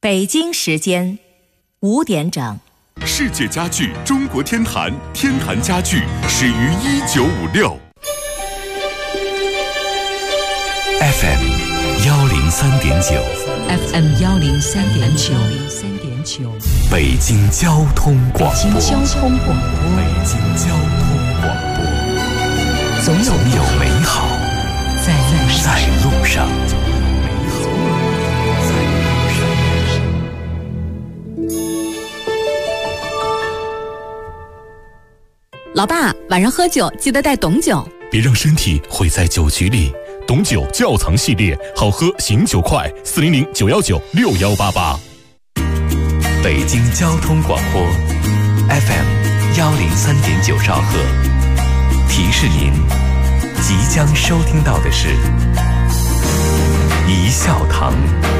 北京时间5点整。 世界家具中国天坛，天坛家具始于1956。FM 103.9 FM 103.9 北京交通广播。 北京交通广播。 北京交通广播。总有美好在路上。 老爸，晚上喝酒记得带董酒， 别让身体毁在酒局里。董酒窖藏系列，好喝醒酒快，400-919-6188。北京交通广播 FM 103.9兆赫，提示您即将收听到的是一笑堂。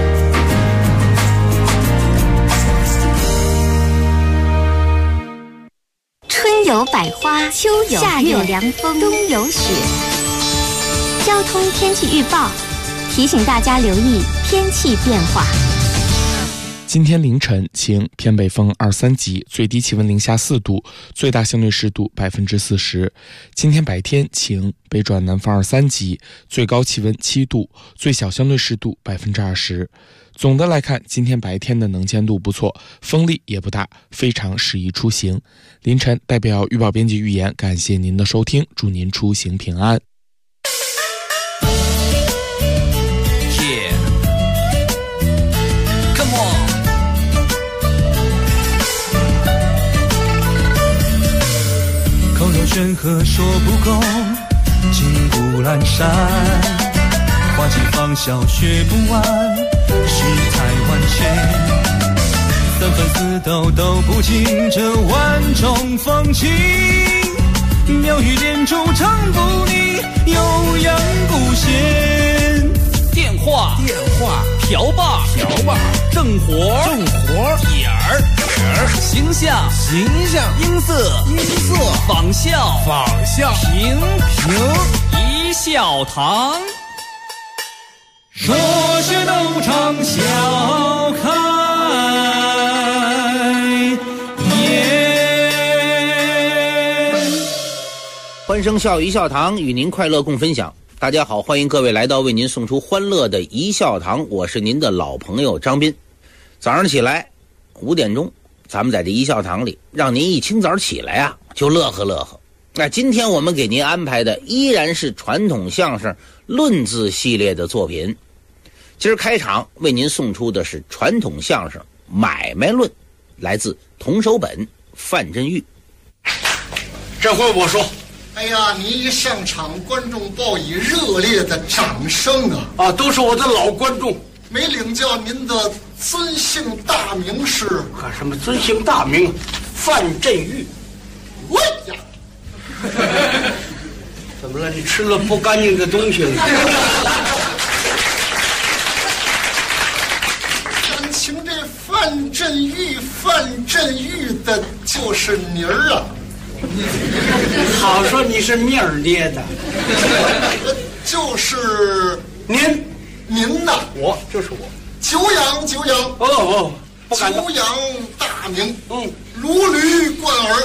春有百花，秋有夏有凉风，冬有雪。交通天气预报提醒大家留意天气变化。 今天凌晨晴，偏北风2-3级，最低气温零下4度，最大相对湿度40%。今天白天晴，北转南风2-3级，最高气温7度，最小相对湿度20%。总的来看，今天白天的能见度不错，风力也不大，非常适宜出行。凌晨代表预报编辑预言，感谢您的收听，祝您出行平安。 口若悬河说不够，金谷阑珊，花季芳笑学不完，世态万千，三分四斗都不尽这万种风情，妙语连珠唱不腻，悠扬不闲。 电话瓢把正活点儿形象音色仿效评一笑堂， 说学逗唱笑开颜。 欢声笑语一笑堂，与您快乐共分享。大家好，欢迎各位来到为您送出欢乐的一笑堂，我是您的老朋友张斌。早上起来5点钟，咱们在这一笑堂里，让您一清早起来啊就乐呵乐呵。那今天我们给您安排的依然是传统相声论字系列的作品。今儿开场为您送出的是传统相声买卖论，来自童守本、范振钰。 这回我说， 哎呀，您一上场，观众报以热烈的掌声啊！ 都是我的老观众。 没领教您的尊姓大名是？ 可什么尊姓大名？范振钰。 喂呀！ 怎么了？你吃了不干净的东西了？ 感情这范振钰的就是您儿啊！ 好说你是面儿捏的， 就是您呐， 就是我， 久仰不敢当， 久仰大名，如驴贯耳，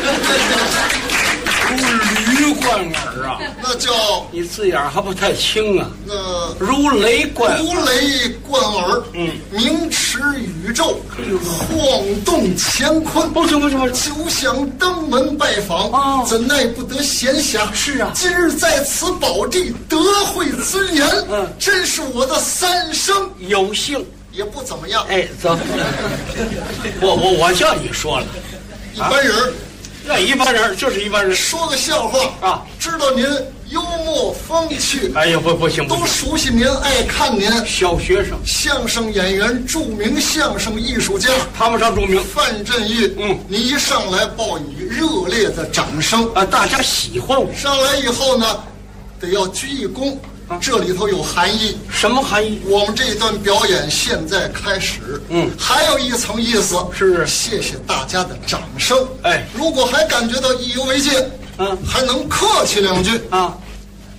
如驴贯耳啊， 那叫你字眼还不太清啊， 那如雷贯耳，名驰宇宙，晃动乾坤。 不行， 就想登门拜访，怎奈不得闲暇。 是啊， 今日在此宝地得会尊严，真是我的三生有幸。 也不怎么样。 哎，走，我叫你说了， 一般人， 那一般人就是一般人。 说个笑话啊，知道您幽默风趣。 哎呀，不行， 都熟悉您，爱看您。 小学生， 相声演员，著名相声艺术家， 谈不上著名。 范振钰，您一上来报以热烈的掌声啊，大家喜欢我。 上来以后呢，得要鞠一躬。这里头有含义。 什么含义？ 我们这段表演现在开始。还有一层意思是谢谢大家的掌声。 哎， 如果还感觉到意犹未尽，还能客气两句啊。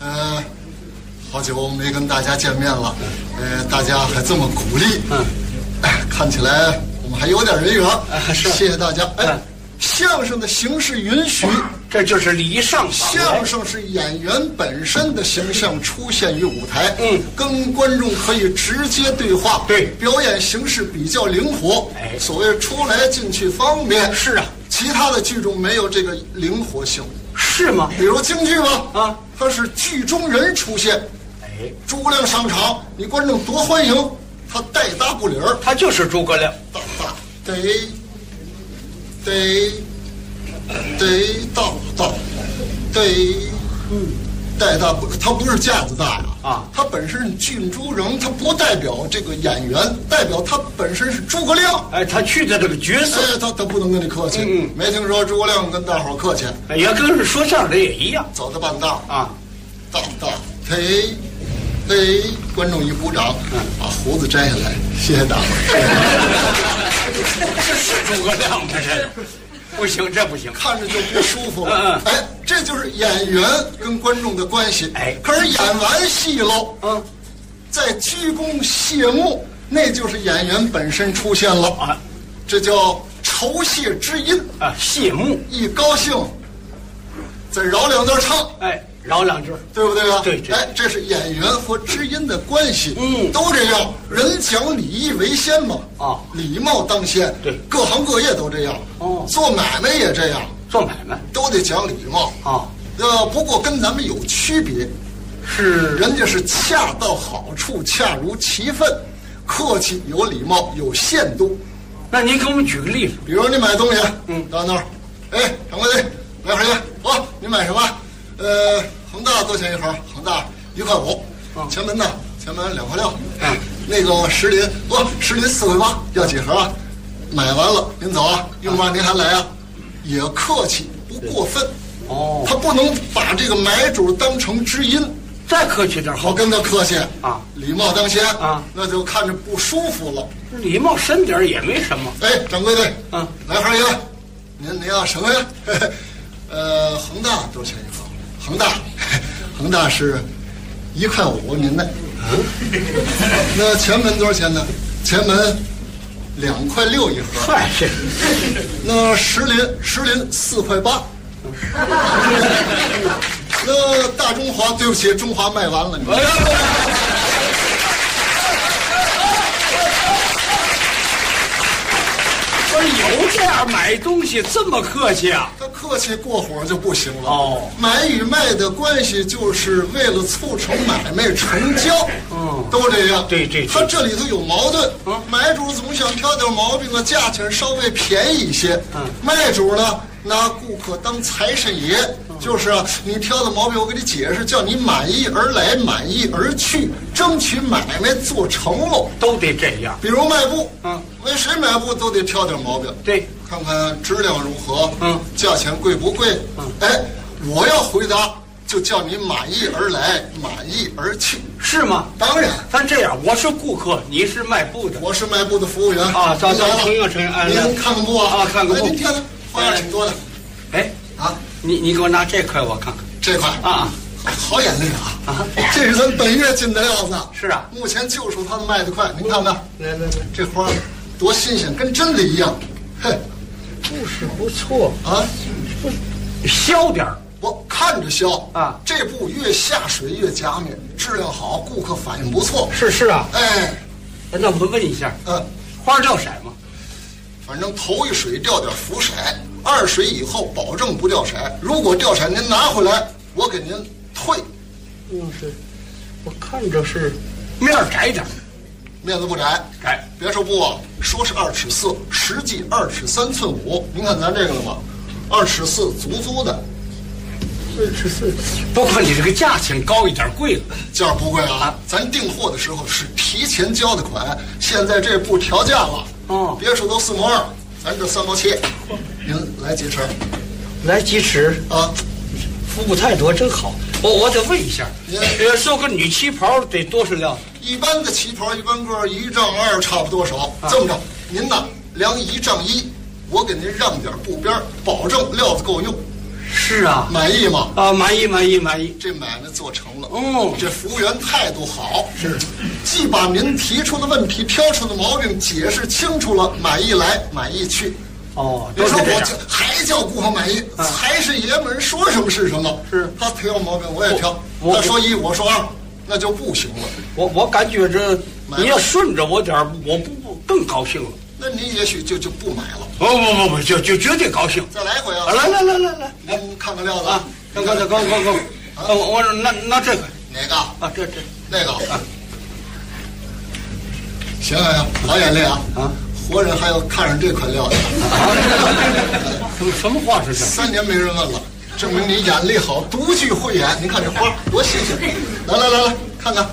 好久没跟大家见面了，大家还这么鼓励， 看起来我们还有点人缘。 是， 谢谢大家。相声的形式允许， 这就是礼尚往来。 相声是演员本身的形象出现于舞台，跟观众可以直接对话， 对， 表演形式比较灵活，所谓出来进去方便。 是啊， 其他的剧种没有这个灵活性， 是吗？ 比如京剧吧，它是剧中人出现，诸葛亮上场，你观众多欢迎，他带大不理儿， 他就是诸葛亮， 带大不，他不是架子大呀，他本身是剧中人，他不代表这个演员，代表他本身是诸葛亮， 他去的这个角色， 他不能跟你客气，没听说诸葛亮跟大伙客气， 也跟说相声的也一样， 走到半道观众一鼓掌，把胡子摘下来，谢谢大伙。 这是诸葛亮吗？这不行，这不行， 看着就不舒服了。这就是演员跟观众的关系。可是演完戏喽，在鞠躬谢幕，那就是演员本身出现了这叫酬谢之音谢幕。 一高兴，再饶两段唱， 饶两句， 对不对啊？ 对， 这是演员和知音的关系，都这样。人讲礼义为先嘛，礼貌当先。 对， 各行各业都这样。做买卖也这样， 做买卖都得讲礼貌。不过跟咱们有区别，是人家是恰到好处，恰如其分，客气有礼貌有限度。 那您给我们举个例子， 比如你买东西，到那儿，掌柜的，买盒烟，你买什么？恒大多少钱一盒？恒大1块5，前门呢？前门2块6。那个石林4块8，要几盒啊？买完了您走啊，用不完您还来啊？也客气，不过分。他不能把这个买主当成知音， 再客气点好， 跟他客气礼貌当先那就看着不舒服了。 礼貌深点也没什么。 掌柜的，来盒烟，您要什么呀？恒大多少钱一盒？恒大是1块5，您呢？那前门多少钱呢？前门2块6一盒。那石林4块8。那大中华，对不起，中华卖完了。 有这样买东西这么客气啊？ 他客气过火就不行了。买与卖的关系就是为了促成买卖成交，都这样。 对， 他这里头有矛盾。买主总想挑点毛病，价钱稍微便宜一些。卖主呢，拿顾客当财神爷，就是你挑的毛病我给你解释，叫你满意而来，满意而去，争取买卖做成喽。 都得这样。 比如卖布，为谁买布都得挑点毛病。 对， 看看质量如何，价钱贵不贵。我要回答就叫你满意而来，满意而去， 是吗？ 当然。 咱这样，我是顾客，你是卖布的， 我是卖布的服务员咱承认。 您看看布啊？ 看看布。 您挑的花样挺多的。 你给我拿这块我看看。 这块好眼力啊！这是咱本月进的料子。 是啊， 目前就属他们卖的快。您看看，来，这花多新鲜，跟真的一样。 布是不错削点儿。 我看着削这布越下水越加面，质量好，顾客反应不错。 是啊。那我问一下，花掉色吗？ 反正头一水掉点浮色，2水以后保证不掉色。如果掉色，您拿回来，我给您退。 我看着是面窄点， 面子不窄。别说布说是2尺4，实际2尺3寸5。您看咱这个了吗？2尺4，足的。 2尺4，不过你这个价钱高一点，贵了。 价不贵咱订货的时候是提前交的款，现在这布调价了。别说都4毛2，咱这3毛7。您来几尺？ 来几尺服务态度真好。我得问一下，做个女旗袍得多少料？ 一般的旗袍一般个1丈2差不多少。这么着，您呢量1丈1，我给您让点布边，保证料子够用。 是啊， 满意吗？ 啊，满意。 这买卖做成了。 这服务员态度好，是，既把您提出的问题、挑出的毛病解释清楚了，满意来，满意去。别说我还叫顾客满意，才是爷们人，说什么是什么。 是他挑毛病，我也挑。他说一，我说二，那就不行了。 我感觉这你要顺着我点儿，我不更高兴了。 那你也许就不买了。 不，就绝对高兴。 再来一回啊！ 来， 您看看料子啊！看，我说那这个哪个啊？这那个啊？行，好眼力啊！活人还要看上这款料子。 什么话是这 ？3年没人问了，证明你眼力好，独具慧眼。您看这花多新鲜！来，看看。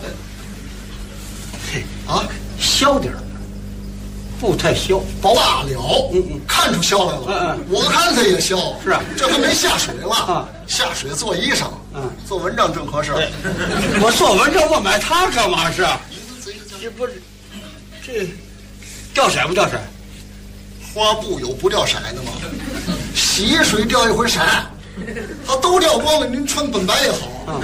啊， 削点儿，不太削， 罢了。看出削来了。我看他也削。 是啊， 这还没下水了。下水做衣裳。做文章正合适。 我做文章，我买它干嘛是？这不是这。掉色不掉色？ 花布有不掉色的吗？洗水掉一回色，它都掉光了，您穿本白也好。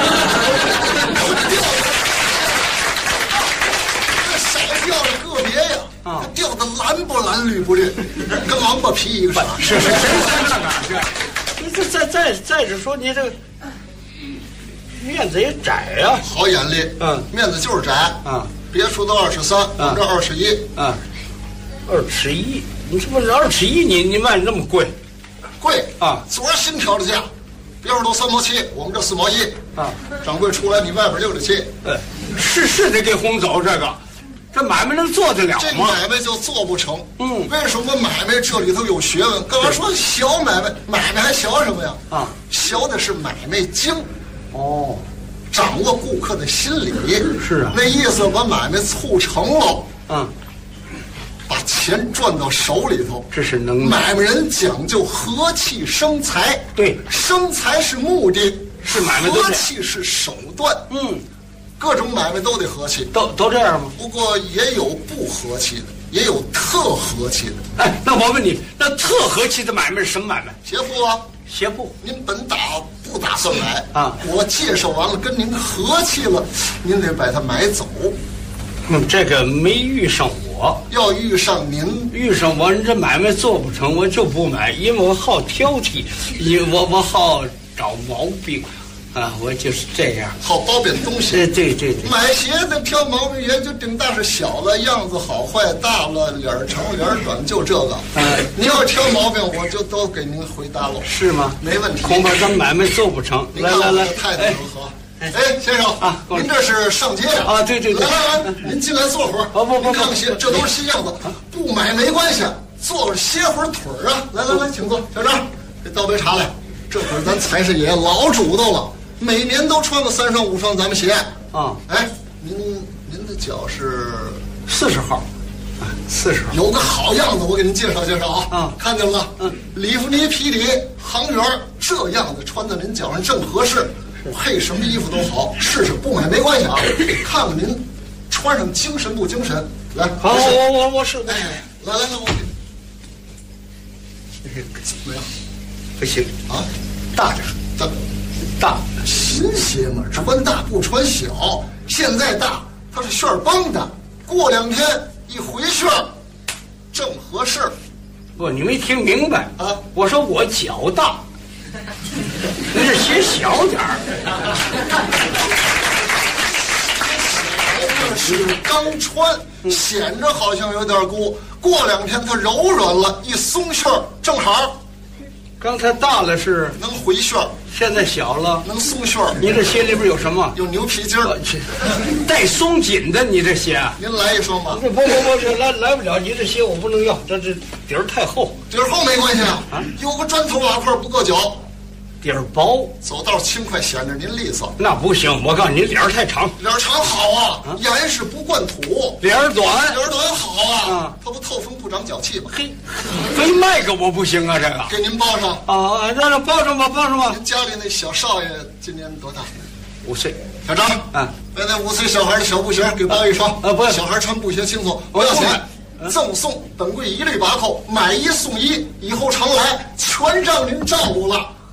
这色掉的个别呀，它掉的蓝不蓝，绿不绿，跟王八皮一个色。 是谁那个？再者说，你这个面子也窄呀。 好眼力。面子就是窄。别处都23，我们这21。 21，你是不是21？你卖那么贵？ 贵啊！昨儿新调的价，别处都3毛7，我们这4毛1。掌柜出来，你外边6.7。 是得给轰走这个，这买卖能做得了吗？ 这买卖就做不成。为什么买卖这里头有学问？刚才说小买卖，买卖还学什么呀？学的是买卖经。掌握顾客的心理。 是啊， 那意思把买卖促成了。把钱赚到手里头， 这是能耐。 买卖人讲究和气生财。 对， 生财是目的， 是买卖和气是手段。各种买卖都得和气。 都这样吗？ 不过也有不和气的，也有特和气的。 那我问你，那特和气的买卖是什么买卖？ 鞋铺啊。 鞋铺， 您不打算买我介绍完了，跟您和气了，您得把它买走。 这个没遇上我， 要遇上您， 遇上我，这买卖做不成，我就不买，因为我好挑剔，我好找毛病。我就是这样， 好包贬东西。 对， 买鞋的挑毛病也就顶大是小了，样子好坏大了，脸长脸短，就这个。你要挑毛病，我就都给您回答了。 是吗？ 没问题。 恐怕咱买卖做不成。 来，态度如何？先生啊，您这是上街啊？对。 来，您进来坐会儿。 不， 看看鞋，这都是新样子，不买没关系，坐着歇会儿腿儿啊。来，请坐，小张，给倒杯茶来。这会儿咱财神爷老主动了。每年都穿个3双5双咱们鞋您的脚是 40号，40号。 有个好样子，我给您介绍啊。看见了里弗尼皮里航员，这样子穿在您脚上正合适，配什么衣服都好，试试不买没关系啊。看看您穿上精神不精神？来， 好，我是。 来，我给怎么样？ 不行啊， 大点，大新鞋嘛，穿大不穿小。现在大，它是旋绷的，过2天一回旋，正合适。 不，你没听明白啊？ 我说我脚大，你这鞋小点儿。 是刚穿，显着好像有点鼓，过2天它柔软了，一松旋正好。 刚才大了是能回旋， 现在小了能松旋。 你这鞋里边有什么？ 有牛皮筋儿， 带松紧的。你这鞋， 您来一双吧。 不，这来不了。你这鞋我不能要，这底儿太厚。 底儿厚没关系啊，有个砖头瓦块不硌脚。 底儿薄， 走道轻快，显着您利索。 那不行，我告诉你，脸儿太长。 脸儿长好啊，严实不灌土。 脸儿短好啊，它不透风不长脚气吗？ 嘿，非卖给我不行啊，这个。 给您包上啊，让包上吧。 您家里那小少爷今年多大 ？5岁。 小张把那5岁小孩的小布鞋给包一双。 不要， 小孩穿布鞋轻松，不要钱。赠送，本柜一律把扣，买1送1，以后常来，全让您照顾了。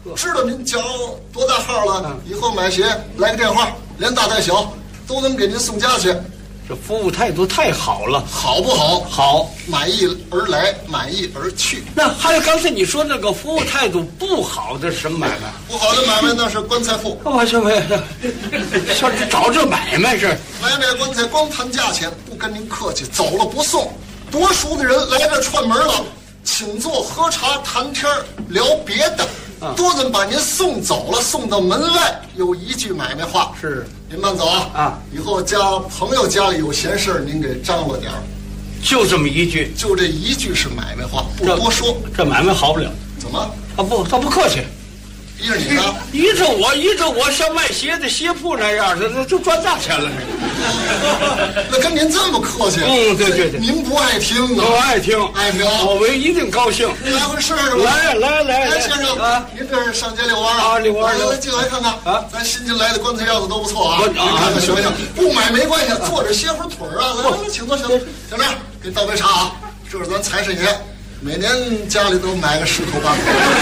知道您脚多大号了，以后买鞋来个电话，连大带小都能给您送家去。 这服务态度太好了， 好不好？ 好， 满意而来，满意而去。 那还有刚才你说那个服务态度不好的什么买卖？ 不好的买卖那是棺材铺。 我什么呀？上这找这买卖是？ 买卖棺材光谈价钱，不跟您客气，走了不送。多熟的人来这串门了，请坐喝茶谈天聊别的。多人把您送走了，送到门外，有一句买卖话是： 您慢走啊！以后朋友家里有闲事您给张罗点儿。 就这么一句， 就这一句是买卖话，不多说。 这买卖好不了。 怎么？ 他不客气。 依着你呢？ 依着我像卖鞋的鞋铺那样的，就赚大钱了。 那跟您这么客气？ 对， 您不爱听啊？ 我爱听，我一定高兴。 来回试试吧。来，先生啊，您这是上街遛弯啊？ 遛弯。 来进来看看啊，咱新进来的棺材样子都不错啊。您看看学学，不买没关系，坐着歇会儿腿啊。来，请坐。小张，给你倒杯茶啊。这是咱财神爷，每年家里都买个10口8口。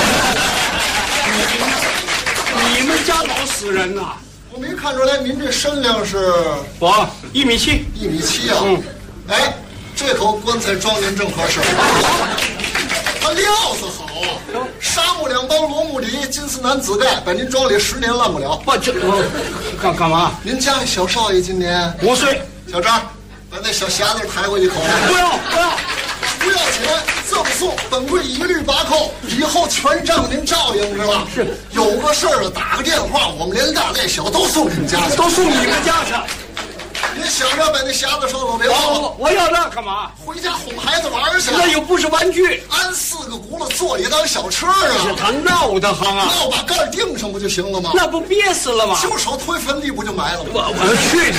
你们家老死人呐！ 我没看出来，您这身量是？ 我1.7米 ，1.7米啊！哎，这口棺材装您正合适。他料子好啊，沙木2包，罗木底，金丝楠紫盖，把您装里10年烂不了。 干嘛？ 您家里小少爷今年 5岁。 小张，把那小匣子抬过一口。不要钱，这么送，本柜一律8扣，以后全让您照应是吧？是，有个事儿打个电话，我们连大带小都送你们家去， 都送你们家去。 您想着把那匣子收了，别忘了。 我要那干嘛？ 回家哄孩子玩去。 那又不是玩具， 安4个轱辘坐一当小车啊！ 他闹得慌啊！ 那我把盖钉上不就行了吗？ 那不憋死了吗？ 就手推坟地不就埋了吗？ 我去！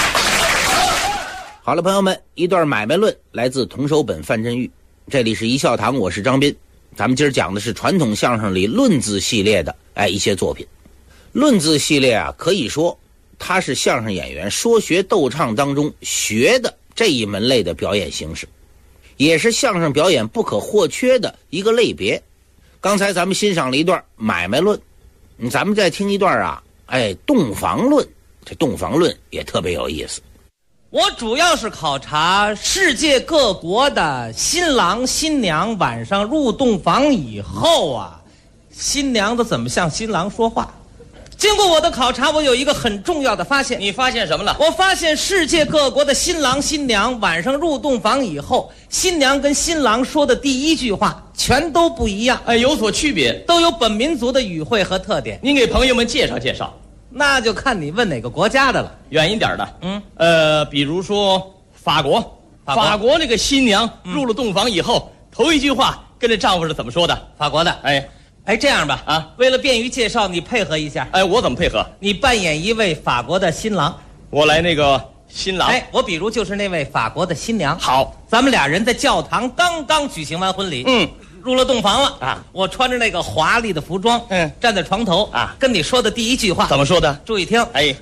好了，朋友们，一段买卖论来自童守本范振钰，这里是一笑堂，我是张斌。咱们今儿讲的是传统相声里论字系列的一些作品。论字系列啊，可以说它是相声演员说学逗唱当中学的这一门类的表演形式，也是相声表演不可或缺的一个类别。刚才咱们欣赏了一段买卖论，咱们再听一段啊，洞房论。这洞房论也特别有意思。 我主要是考察世界各国的新郎新娘晚上入洞房以后啊，新娘子怎么向新郎说话。经过我的考察，我有一个很重要的发现。 你发现什么了？ 我发现世界各国的新郎新娘晚上入洞房以后，新娘跟新郎说的第一句话全都不一样， 有所区别， 都有本民族的语汇和特点。 您给朋友们介绍介绍。 那就看你问哪个国家的了。 远一点的，比如说法国那个新娘入了洞房以后，头一句话跟这丈夫是怎么说的？ 法国的。这样吧，为了便于介绍，你配合一下。 我怎么配合？ 你扮演一位法国的新郎， 我来那个新郎。 我比如就是那位法国的新娘。 好， 咱们俩人在教堂刚刚举行完婚礼，入了洞房了啊！我穿着那个华丽的服装，站在床头啊，跟你说的第一句话怎么说的？ 注意听。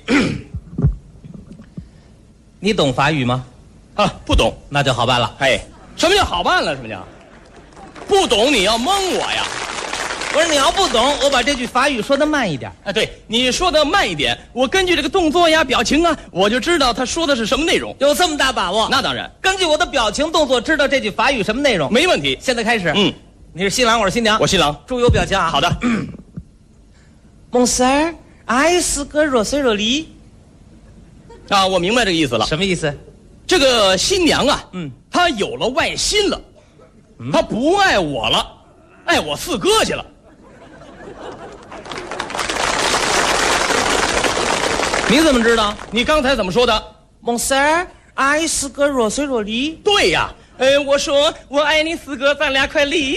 你懂法语吗？ 不懂， 那就好办了。 什么叫好办了？什么叫不懂？你要蒙我呀？ 我说你要不懂，我把这句法语说的慢一点。 对，你说的慢一点，我根据这个动作呀、表情啊，我就知道他说的是什么内容。 有这么大把握？ 那当然。 根据我的表情动作，知道这句法语什么内容？ 没问题。 现在开始。你是新郎，我是新娘。 我新郎。 注意有表情啊。 好的。 Mon frère, est-ce que je suis jolie？ 我明白这个意思了。 什么意思？ 这个新娘啊，她有了外心了，她不爱我了，爱我4哥去了。 你怎么知道？ 你刚才怎么说的 ？Mon frère, est-ce que je suis jolie？ 对呀，我说我爱你4哥，咱俩快离。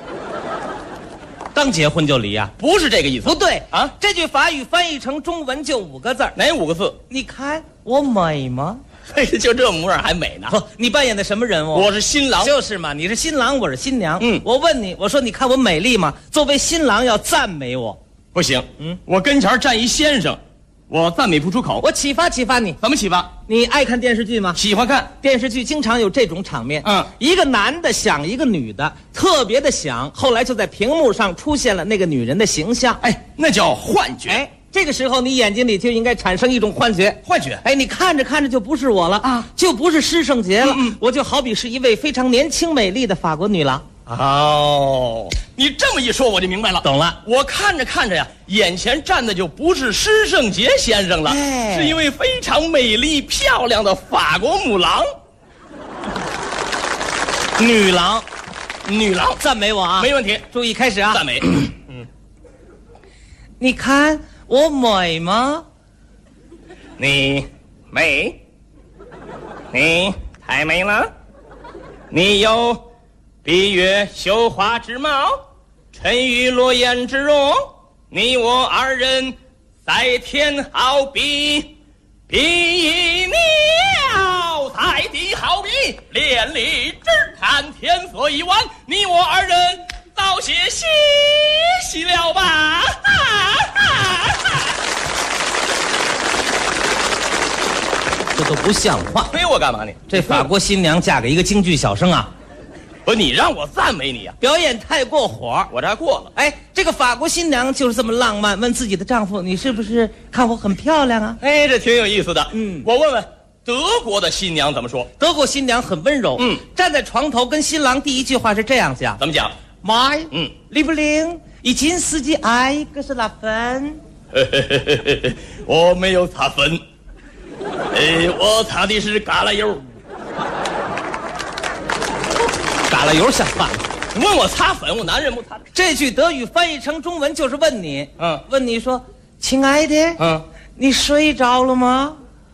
刚结婚就离啊？ 不是这个意思。 不对啊，这句法语翻译成中文就5个字。 哪5个字？ 你看我美吗？ 就这模样还美呢。 不，你扮演的什么人物？ 我是新郎。 就是嘛，你是新郎，我是新娘。我问你，我说你看我美丽吗？作为新郎要赞美我。 不行，我跟前站一先生，我赞美不出口。 我启发启发你。 怎么启发？ 你爱看电视剧吗？ 喜欢看电视剧，经常有这种场面。一个男的想一个女的，特别的想，后来就在屏幕上出现了那个女人的形象。 那叫幻觉。 这个时候你眼睛里就应该产生一种幻觉。你看着看着就不是我了啊，就不是施圣杰了。我就好比是一位非常年轻美丽的法国女郎。 哦，你这么一说我就明白了， 懂了。 我看着看着呀，眼前站的就不是施圣杰先生了，是一位非常美丽漂亮的法国母狼。 女郎， 赞美我啊， 没问题。 注意开始啊， 赞美。 你看我美吗？ 你美，你太美了，你有闭月羞花之貌，沉鱼落雁之容，你我二人在天好比鸟，在地好比连理，只看天色已晚，你我二人早些歇息了吧。 这都不像话！ 推我干嘛你？ 这法国新娘嫁给一个京剧小生啊！ 不，你让我赞美你呀， 表演太过火， 我这还过了。 这个法国新娘就是这么浪漫，问自己的丈夫：“你是不是看我很漂亮啊？” 这挺有意思的。我问问德国的新娘怎么说？ 德国新娘很温柔。站在床头跟新郎第一句话是这样讲：“ 怎么讲 ？My Liebling，已经司机爱可是拉粉。” 我没有擦粉。我擦的是嘎啦油。 嘎啦油像话吗？ 你问我擦粉，我男人不擦。 这句德语翻译成中文就是问你，问你说，亲爱的，你睡着了吗？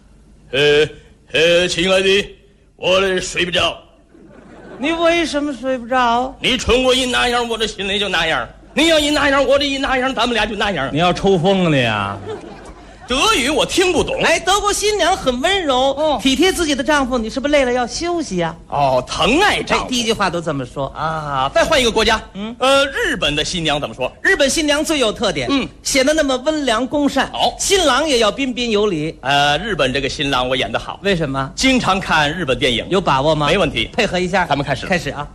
亲爱的，我睡不着。 你为什么睡不着？ 你冲我一那样，我这心里就那样；你要一那样，我这一那样，咱们俩就那样。 你要抽风了呀？ 德语我听不懂。 德国新娘很温柔，体贴自己的丈夫。你是不是累了要休息呀？ 疼爱丈夫。 第一句话都这么说啊。再换一个国家，日本的新娘怎么说？ 日本新娘最有特点，显得那么温良恭善。新郎也要彬彬有礼。 日本这个新郎我演得好。 为什么？ 经常看日本电影。 有把握吗？ 没问题。 配合一下， 咱们开始。 开始啊。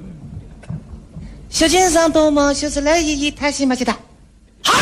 小先生どうも修正来一太西马西达。 嗨。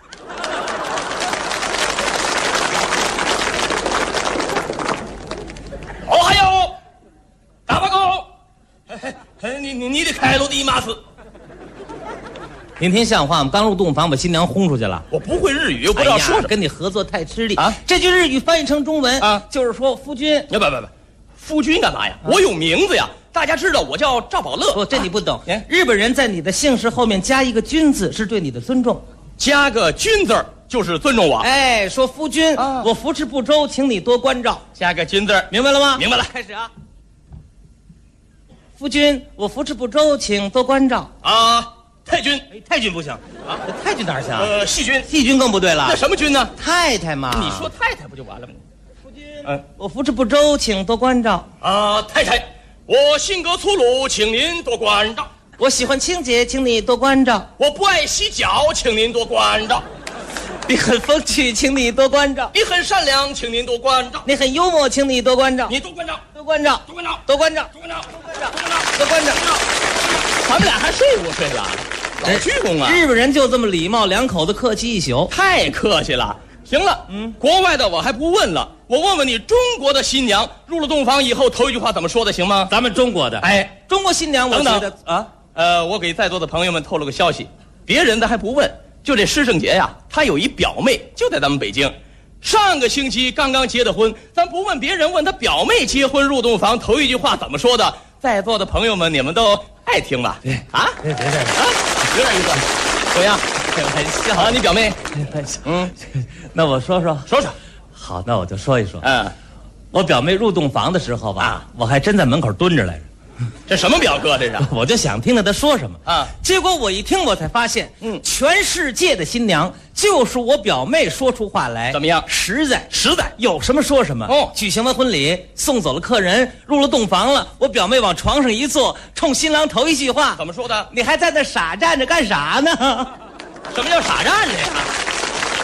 还有，大报告，你的开路的马斯， 您听像话吗？刚入洞房把新娘轰出去了。 我不会日语，又不知道说什么， 跟你合作太吃力啊！这句日语翻译成中文就是说夫君。 不，夫君干嘛呀？我有名字呀，大家知道我叫赵宝乐。 这你不懂。日本人在你的姓氏后面加一个君字，是对你的尊重。 加个君字就是尊重我。 说夫君，我扶持不周，请你多关照。 加个君字， 明白了吗？ 明白了。 开始啊。夫君，我扶持不周，请多关照。 太君， 太君不行啊，太君哪行？ 细君， 细君更不对了。 那什么君呢？ 太太嘛。 你说太太不就完了吗？ 夫君，我扶持不周，请多关照。 太太，我性格粗鲁，请您多关照。 我喜欢清洁，请你多关照。 我不爱洗脚，请您多关照。 你很风趣，请你多关照。 你很善良，请您多关照。 你很幽默，请你多关照。 你多关照， 多关照， 多关照， 多关照， 多关照， 多关照，多关照。 咱们俩还睡不睡了？老鞠躬啊！ 日本人就这么礼貌，两口子客气一宿。 太客气了。行了，国外的我还不问了，我问问你，中国的新娘入了洞房以后，头一句话怎么说的，行吗？ 咱们中国的，中国新娘，我觉得我给在座的朋友们透露个消息，别人的还不问，就这施圣杰呀，他有一表妹，就在咱们北京，上个星期刚刚结的婚，咱不问别人，问他表妹结婚入洞房头一句话怎么说的？在座的朋友们，你们都爱听吧？ 别有点意思，怎么样？ 开玩笑啊，你表妹？ 那我说说。好，那我就说一说。我表妹入洞房的时候吧，我还真在门口蹲着来着。 这什么表哥这是？ 我就想听听他说什么结果我一听，我才发现，全世界的新娘就是我表妹说出话来怎么样？ 实在，有什么说什么。举行完婚礼，送走了客人，入了洞房了，我表妹往床上一坐，冲新郎头一句话， 怎么说的？ 你还在那傻站着干啥呢？ 什么叫傻站着呀？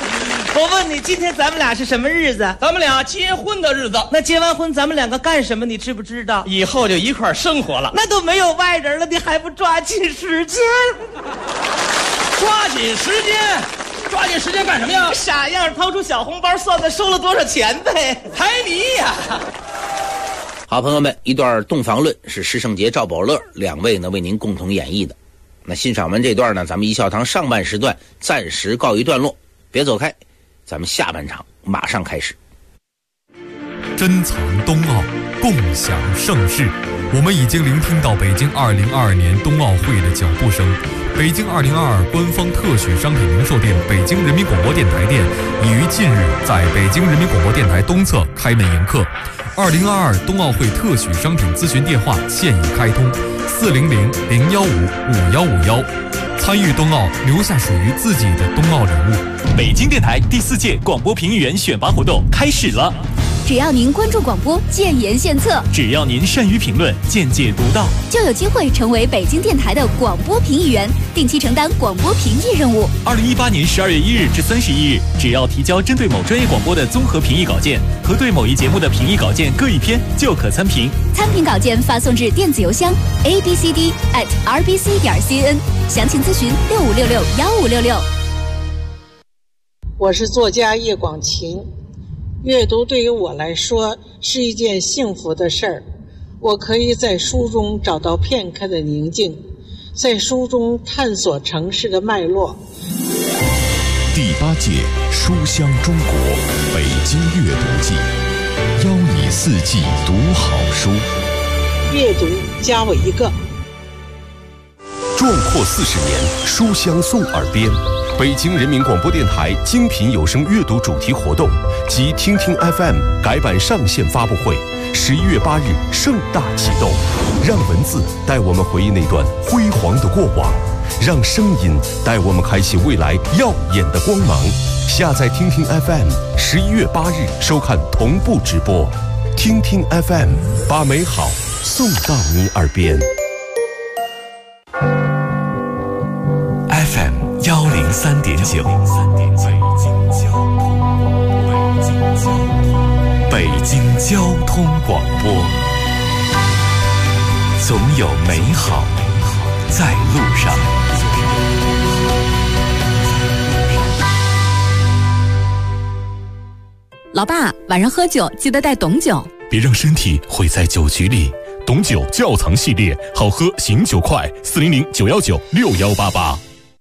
我问你，今天咱们俩是什么日子？ 咱们俩结婚的日子。 那结完婚咱们两个干什么？你知不知道？ 以后就一块生活了。 那都没有外人了，你还不抓紧时间？ 抓紧时间？抓紧时间干什么呀？ 傻样，掏出小红包算算收了多少钱呗。 财迷呀！ 好，朋友们，一段洞房论是施圣杰、赵宝乐两位呢为您共同演绎的。那欣赏完这段呢，咱们一笑堂上半时段暂时告一段落，别走开，咱们下半场马上开始。 珍藏冬奥，共享盛世。我们已经聆听到北京2022年冬奥会的脚步声。北京2022官方特许商品零售店北京人民广播电台店已于近日在北京人民广播电台东侧开门迎客。2022冬奥会特许商品咨询电话现已开通，400-015-5151。参与冬奥，留下属于自己的冬奥礼物。 北京电台第4届广播评议员选拔活动开始了。 只要您关注广播，建言献策， 只要您善于评论，见解独到， 就有机会成为北京电台的广播评议员，定期承担广播评议任务。 2018年12月1日至31日，只要提交针对某专业广播的综合评议稿件和对某一节目的评议稿件各一篇，就可参评。 参评稿件发送至电子邮箱 abcd@rbc.cn， 详情咨询65661566。 我是作家叶广晴。阅读对于我来说是一件幸福的事儿，我可以在书中找到片刻的宁静，在书中探索城市的脉络。 第8届书香中国北京阅读季，邀你4季读好书。 阅读加我一个。 壮阔40年，书香送耳边。北京人民广播电台精品有声阅读主题活动及听听 FM 改版上线发布会，11月8日盛大启动。让文字带我们回忆那段辉煌的过往，让声音带我们开启未来耀眼的光芒。下载听听 FM，11月8日收看同步直播。听听 FM， 把美好送到你耳边。 FM 103.9，北京交通广播，总有美好在路上。 老爸，晚上喝酒记得带董酒， 别让身体毁在酒局里。董酒窖藏系列，好喝醒酒快，400-919-6188。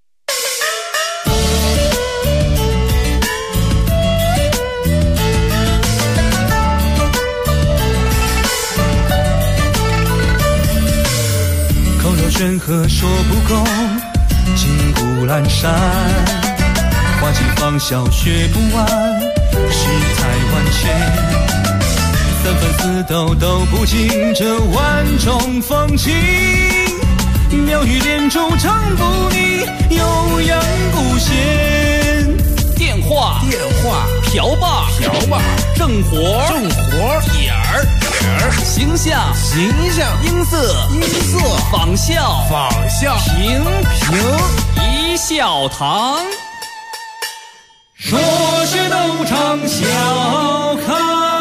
口若悬河说不够，金谷阑珊，花季芳笑学不完，世态万千，三分四斗都不尽这万种风情，妙语连珠唱不腻，悠扬不闲。 电话瓢把正活点儿形象音色仿效评一笑堂， 说是斗场笑开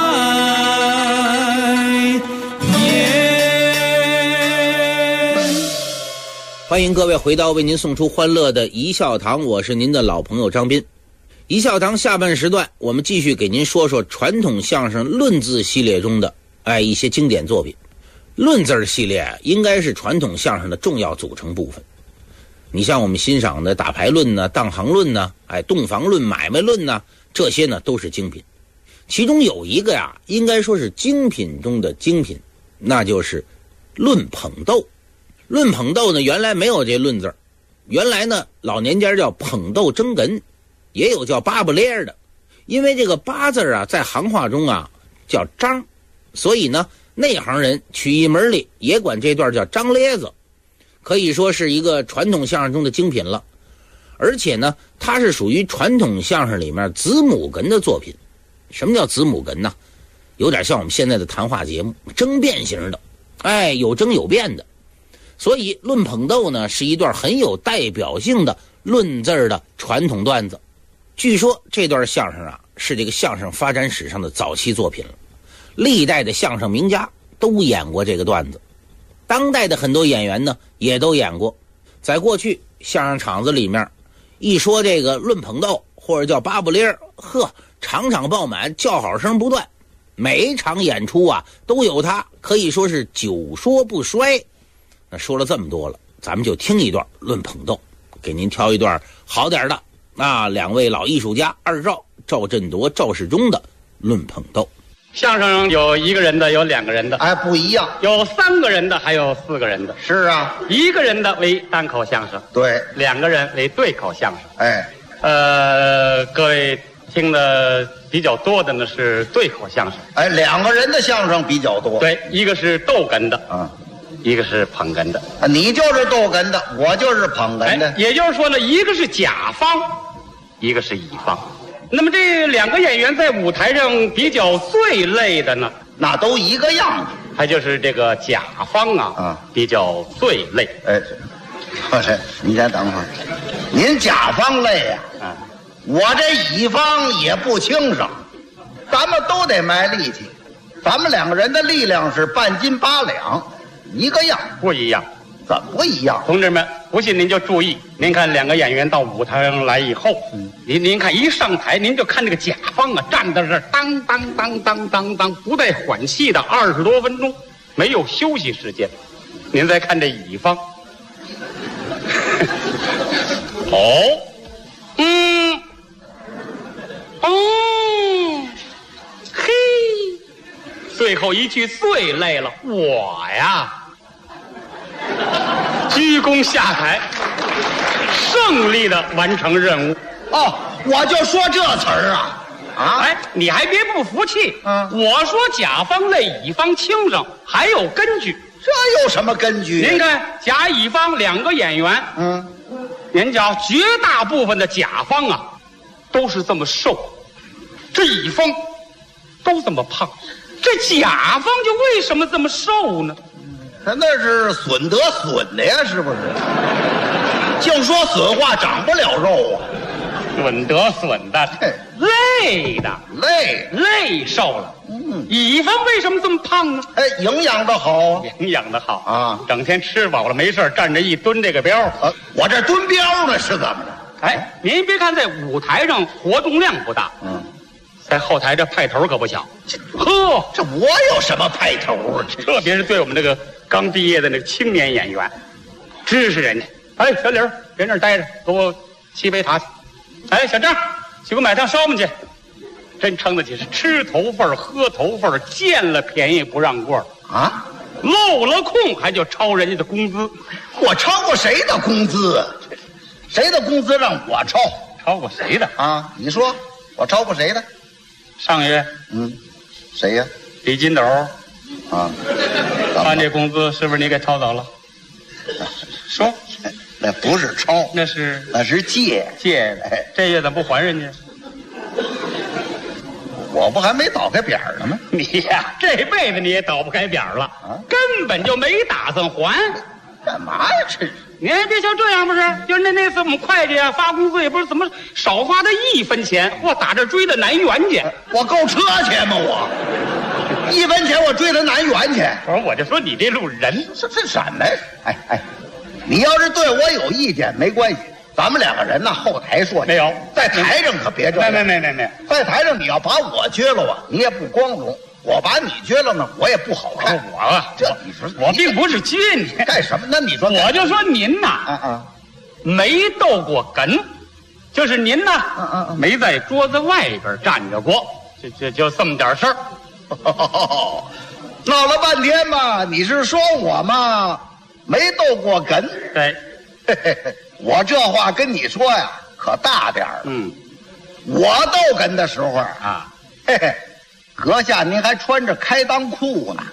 颜。 欢迎各位回到为您送出欢乐的一笑堂，我是您的老朋友张斌。一笑堂下半时段，我们继续给您说说传统相声论字系列中的一些经典作品。论字系列应该是传统相声的重要组成部分。你像我们欣赏的打牌论呢、当行论呢、洞房论、买卖论呢，这些呢都是精品。其中有一个应该说是精品中的精品，那就是论捧逗。论捧逗呢，原来没有这论字，原来呢老年间叫捧逗争哏，也有叫八不咧的。因为这个八字在行话中叫张，所以呢内行人曲艺门里也管这段叫张咧子，可以说是一个传统相声中的精品了。而且呢它是属于传统相声里面子母哏的作品。什么叫子母哏呢？有点像我们现在的谈话节目，争辩型的，有争有辩的。所以论捧逗呢是一段很有代表性的论字的传统段子。 据说这段相声啊，是这个相声发展史上的早期作品了，历代的相声名家都演过这个段子，当代的很多演员呢也都演过。在过去相声场子里面，一说这个论捧逗或者叫巴布林，场场爆满，叫好声不断，每一场演出啊都有他，可以说是久说不衰。那说了这么多了，咱们就听一段论捧逗，给您挑一段好点的啊，两位老艺术家二赵赵振铎、赵世忠的论捧逗。 相声有一个人的，有两个人的， 哎，不一样。 有3个人的，还有4个人的。 是啊， 一个人的为单口相声， 对 ；2个人为对口相声。 哎， 各位听的比较多的呢是对口相声。 哎，2个人的相声比较多。 对，一个是逗哏的啊，一个是捧哏的。 你就是逗哏的，我就是捧哏的。 也就是说呢，一个是甲方，一个是乙方。那么这2个演员在舞台上比较最累的呢， 那都一个样子。 还就是这个甲方啊，比较最累。 哎，您先等会儿，您甲方累呀？我这乙方也不轻省，咱们都得卖力气。咱们2个人的力量是半斤8两，一个样。 不一样。 怎么不一样？ 同志们，不信您就注意，您看2个演员到舞台上来以后，您看一上台，您就看这个甲方啊，站在这儿当当当当当当，不带缓气的20多分钟，没有休息时间。您再看这乙方，嘿，最后一句最累了，我呀。鞠躬下台，胜利的完成任务。 哦，我就说这词儿啊！ 哎，你还别不服气。我说甲方累，乙方轻省，还有根据。 这有什么根据？ 您看甲乙方2个演员，您瞧，绝大部分的甲方啊，都是这么瘦，这乙方都这么胖，这甲方就为什么这么瘦呢？ 那是损得损的呀，是不是？净说损话，长不了肉啊。 损得损的，累的，累瘦了。乙方为什么这么胖呢？ 哎，营养的好， 营养的好啊，整天吃饱了没事站着一蹲这个标。 我这蹲标呢是怎么着？ 哎，您别看在舞台上活动量不大，在后台这派头可不小。 这我有什么派头啊？ 特别是对我们这个刚毕业的那个青年演员，支持人家。哎，小李，别那儿待着，给我沏杯茶去。哎，小张，去给我买趟烧饼去。真称得起是吃头份喝头份，见了便宜不让过啊！ 漏了空还就超人家的工资。 我超过谁的工资啊？谁的工资让我超？ 超过谁的啊？你说我超过谁的？ 上月， 谁呀？ 李金斗啊， 他这工资是不是你给抄走了？说， 那不是抄， 那是借的。这月怎么不还人家？ 我不还没倒开扁呢吗？ 你呀，这辈子你也倒不开扁了啊！根本就没打算还。 干嘛呀？这你还别瞧这样，不是？就是那次我们会计啊发工资也不是怎么少花他1分钱，我打这追到南园去， 我够车钱吗？我1分钱我追他南园去。 我就说你这路人这什么呀？哎，你要是对我有意见没关系，咱们2个人呢后台说没有， 在台上可别这样。 没， 在台上你要把我撅了啊，你也不光荣；我把你撅了呢，我也不好看。 我啊， 这你说我并不是撅你干什么？那你说我就说您呐，没斗过哏，就是您呐，没在桌子外边站着过，就这么点事儿。 闹了半天嘛，你是说我嘛没斗过哏？ 对。 我这话跟你说呀，可大点儿了。我斗哏的时候啊，阁下您还穿着开裆裤呢。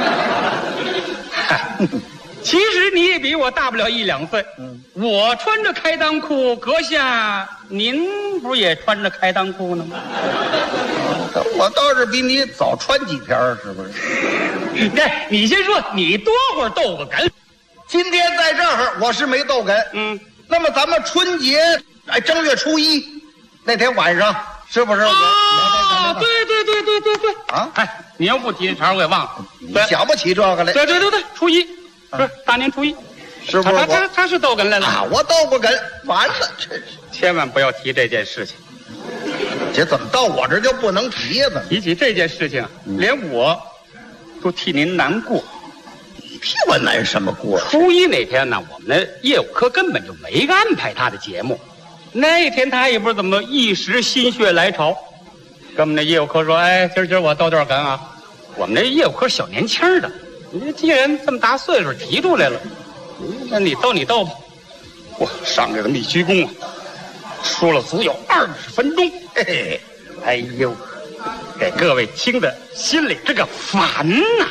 其实你也比我大不了1、2岁。我穿着开裆裤，阁下您不也穿着开裆裤呢吗？ 我倒是比你早穿几天，是不是？ 你先说，你多会儿斗个哏？ 今天在这儿我是没斗哏。那么咱们春节正月初1， 那天晚上是不是？ 啊，对啊！哎，你要不提这茬，我也忘了。 你想不起这个来？ 对，初一，不是大年初一， 是不是？ 他是逗哏来了啊！我逗过哏，完了，真是千万不要提这件事情。 这怎么到我这就不能提呀？ 提起这件事情，连我都替您难过。 你替我难什么过？ 初一那天呢，我们的业务科根本就没安排他的节目。那天他也不知道怎么一时心血来潮，跟我们那业务科说：“哎，今儿我逗哏啊！”我们那业务科小年轻的，你既然这么大岁数提出来了，那你逗吧。我上这个密鞠躬啊，说了足有20分钟。嘿嘿，哎呦，给各位听的心里这个烦呐！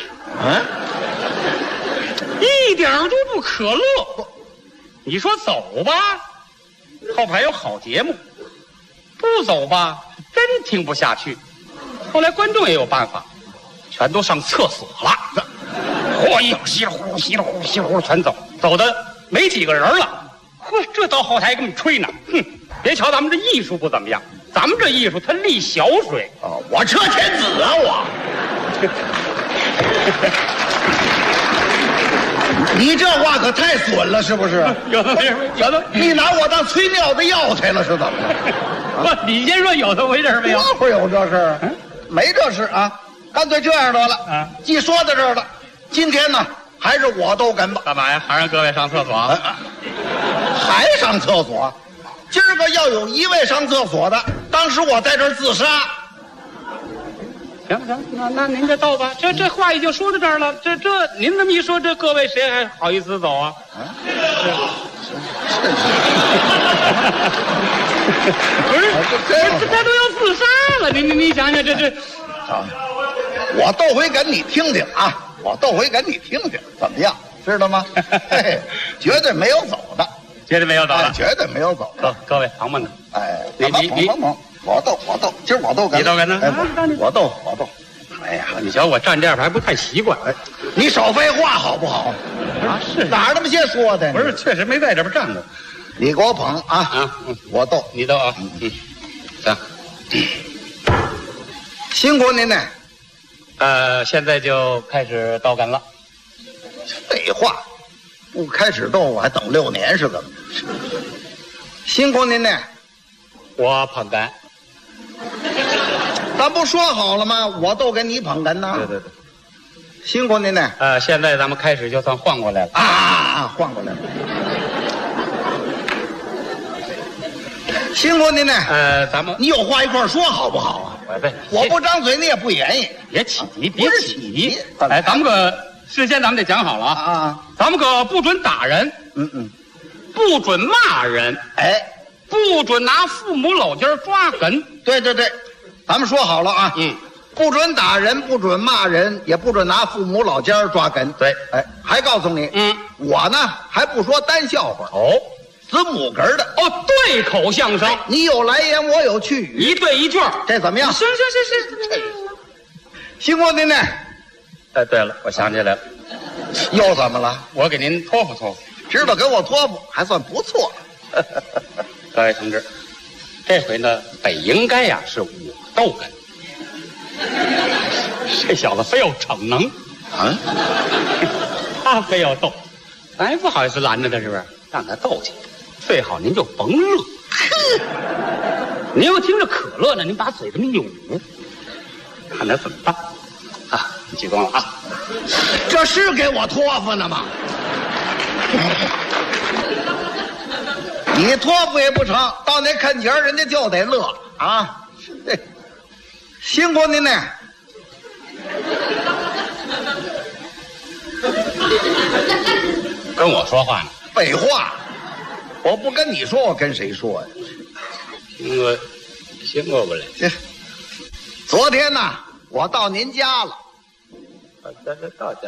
一点都不可乐。你说走吧，后排有好节目；不走吧，真听不下去。后来观众也有办法，全都上厕所了。嚯，一会儿稀里呼噜稀里呼噜稀里呼噜全走，走的没几个人了。嚯，这到后台给我们吹呢。哼，别瞧咱们这艺术不怎么样，咱们这艺术它立小水啊！我车前子啊，我。你这话可太损了，是不是？ 有的， 你拿我当催尿的药材了，是怎么着？ 不，你先说有的回事没有？ 会有这事？没这事啊！干脆这样得了啊！既说到这儿了，今天呢，还是我逗哏吧。 干嘛呀？还让各位上厕所？ 还上厕所？今儿个要有一位上厕所的，当时我在这儿自杀。 行，那您就逗吧。这话已经说到这儿了，这您这么一说，这各位谁还好意思走啊？不是，他都要自杀了，你想想这。 我逗回哏你听听啊！我逗回哏你听听，怎么样？知道吗？嘿，绝对没有走的， 绝对没有走的， 绝对没有走的。 各位捧捧他。 哎，你，我逗，今儿我逗哏， 你逗哏呢？ 我逗。 哎呀，你瞧我站这样还不太习惯。 哎，你少废话好不好？ 啊，是哪儿那么些说的？ 不是，确实没在这边站着。 你给我捧啊！我逗， 你逗啊！行， 辛苦您呢。 现在就开始逗哏了。 废话，不开始逗我还等6年是怎么着？辛苦您呢。 我捧哏。 咱不说好了吗？我逗哏你捧哏呢。 对。 辛苦您呢。 现在咱们开始就算换过来了啊，换过来了。辛苦您呢。 咱们你有话一块说好不好啊？我不张嘴你也不言语。 别起急。哎，咱们可事先咱们得讲好了啊！咱们可不准打人，不准骂人， 哎， 不准拿父母搂肩抓哏。 对，咱们说好了啊，不准打人，不准骂人，也不准拿父母老肩抓哏。 对， 哎，还告诉你，我呢还不说单笑话哦， 子母哏的哦，对口相声， 你有来言，我有去语， 一对一句， 这怎么样？ 是。 辛苦您呢。 哎，对了，我想起来了， 又怎么了？ 我给您托付， 知道给我托付，还算不错。 各位同志，这回呢，本应该呀是我逗哏，这小子非要逞能啊，他非要逗，咱也不好意思拦着他，是不是？让他逗去，最好您就甭乐。您要听着可乐呢，您把嘴这么一捂，看他怎么办啊？你鞠躬了啊！ 这是给我托付呢吗？你托付也不成，到那看节人家就得乐啊！辛苦您呢。 跟我说话呢？ 废话，我不跟你说，我跟谁说呀？ 我辛苦不了。 昨天呢，我到您家了。 这到家，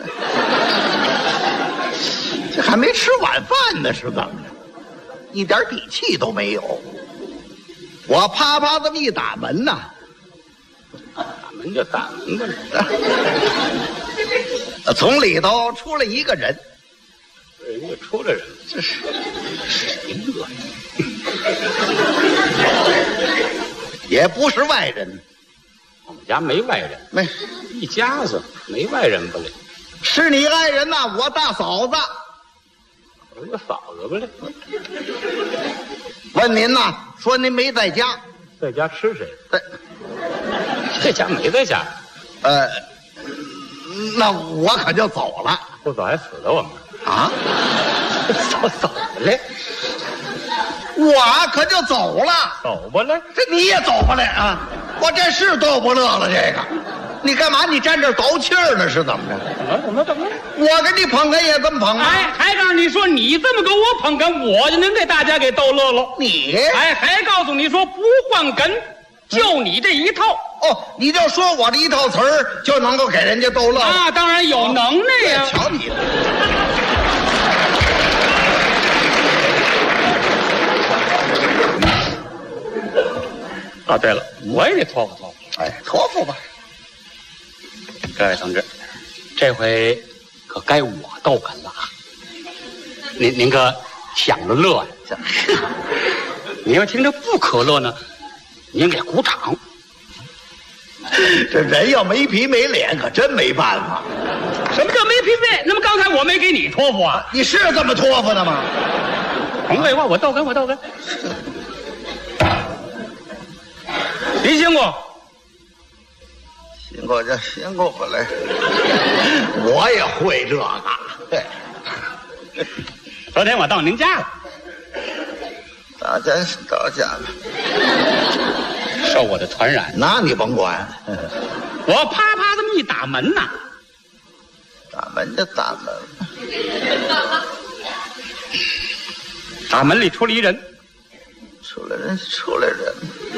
这还没吃晚饭呢，是怎么着？一点底气都没有。我啪啪这么一打门呐， 打门就打门吧。 从里头出来一个人， 出来人， 这是谁乐呀？ 也不是外人。 我们家没外人， 没一家子没外人不嘞？ 是你爱人呐，我大嫂子。 我有嫂子不嘞？ 问您呐，说您没在家， 在家吃谁？ 在家没在家。 那我可就走了。 不走还死了我们啊？走了，我可就走了。 走不了， 这你也走不了啊！我这是逗不乐了，这个，你干嘛？你站这倒气儿呢？是怎么着？ 怎么？ 我给你捧哏也这么捧啊！ 哎，还告诉你说你这么给我捧哏，我就能给大家给逗乐了。 你还告诉你说不换哏，就你这一套。 哦，你就说我这一套词儿就能够给人家逗乐啊？当然有能耐呀！ 瞧你的。 啊，对了，我也得托付托付。 哎，托付吧。 各位同志，这回可该我逗哏了啊！您可想着乐呀？您要听着不可乐呢，您给鼓掌。 这人要没皮没脸，可真没办法。 什么叫没皮没脸？那么刚才我没给你托付啊？ 你是这么托付的吗？ 甭废话，我逗哏，我逗哏。您辛苦， 辛苦就辛苦不来。我也会这个。对， 昨天我到您家了， 到家了， 受我的传染， 那你甭管。 我啪啪这么一打门呐， 打门就打门， 打门里出了一人， 出来人。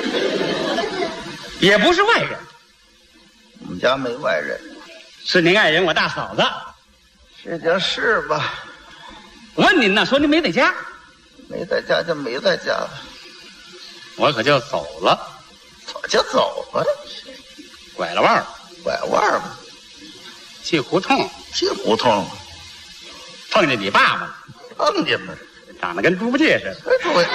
也不是外人， 我们家没外人， 是您爱人我大嫂子。 是就是吧。 问您呢，说您没在家， 没在家就没在家了， 我可就走了， 就走了， 拐了弯儿， 吧， 进胡同，碰见你爸爸了， 碰见了， 长得跟猪八戒似的。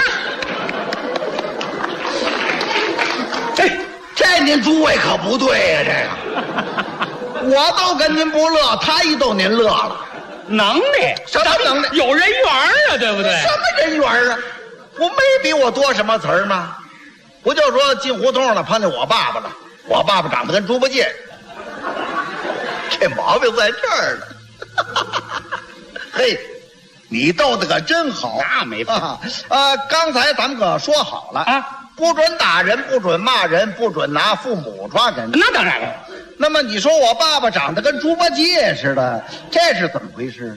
这您诸位可不对呀，这个，我逗跟您不乐，他一逗您乐了， 能耐， 什么能耐？ 有人缘啊，对不对？ 什么人缘啊？我没比我多什么词儿吗？不就说进胡同了，碰见我爸爸了，我爸爸长得跟猪八戒，这毛病在这儿呢。嘿，你逗的可真好， 那没法刚才咱们可说好了啊。不准打人，不准骂人，不准拿父母抓人。 那当然了。 那么你说我爸爸长得跟猪八戒似的，这是怎么回事？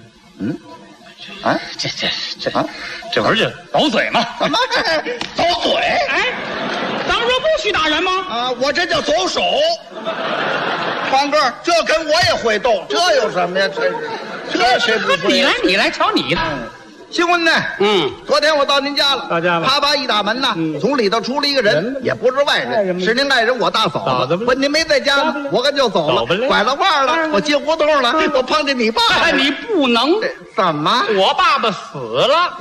这不是就抖嘴吗？ 怎么抖嘴？ 哎，当说不许打人吗？ 啊，我这叫走手。方哥，这跟我也会斗，这有什么呀？这谁不会？ 你来瞧你的。 新婚呢？昨天我到您家了， 到家了， 啪啪一打门呐，从里头出了一个人，也不是外人，是您爱人我大嫂子。问您没在家呢，我可就走了，拐了弯了，我进胡同了，我碰见你爸爸。 你不能， 怎么？ 我爸爸死了。